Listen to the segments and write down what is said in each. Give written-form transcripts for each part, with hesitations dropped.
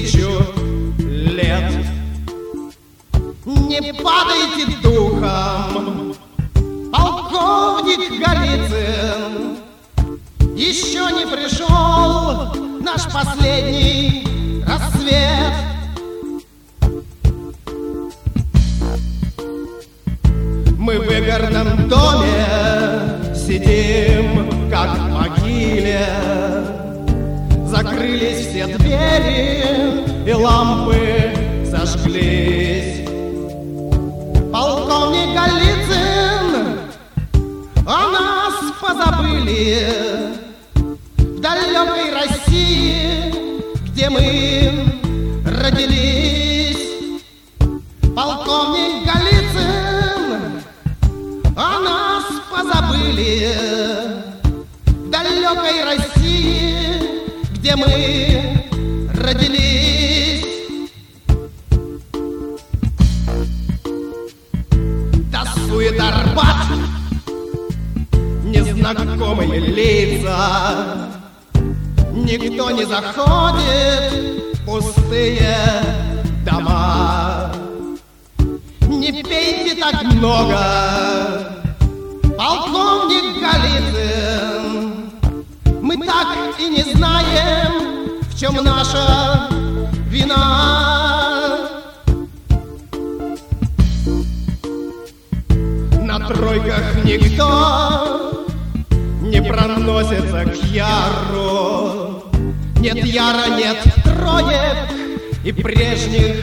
1000 лет. Не падайте духом, полковник Голицын. Еще не пришел наш последний рассвет. Мы в игорном доме сидим, как в могиле. Закрылись все двери и лампы зажглись. Полковник Голицын, о нас позабыли. В далекой России, где мы родились. Полковник Голицын, о нас позабыли. В далекой России, где мы родились. Тасует Арбат, незнакомые лица. Никто не заходит в пустые дома. Не пейте так много, полковник Голицын. Мы так и не знаем, в чем наша вина. На тройках никто не проносится к Яру. Нет Яра, нет троек и прежних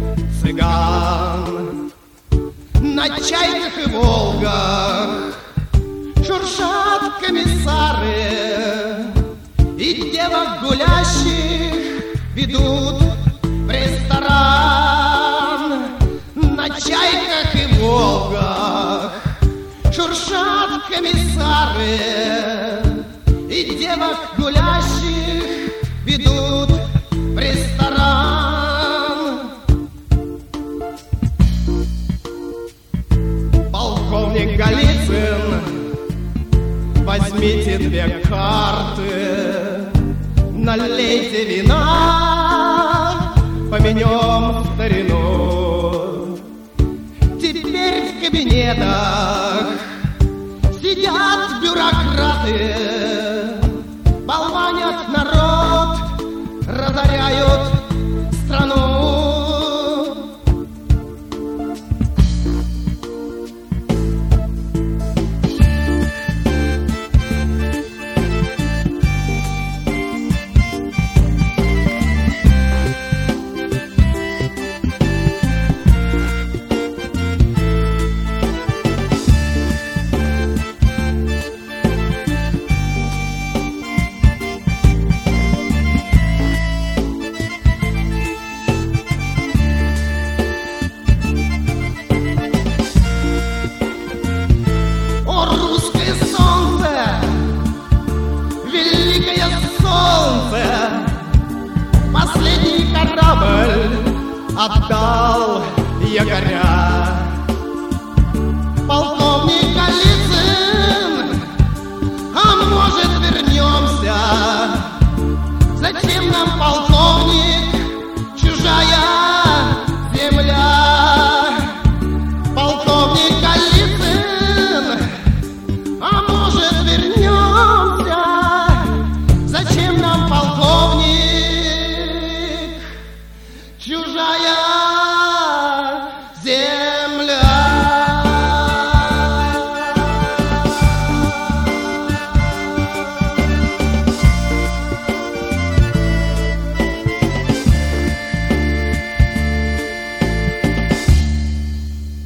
цыган. На Чайках и Волгах шуршат комиссары, и девок гулящих ведут в ресторан. На Чайках и Волгах шуршат комиссары, и девок гулящих ведут в ресторан. Полковник Голицын, возьмите 2 карты, налейте вина, поменем старину. Теперь в кабинетах сидят бюрократы, болванят народ, разоряют страну. Последний корабль отдал якоря.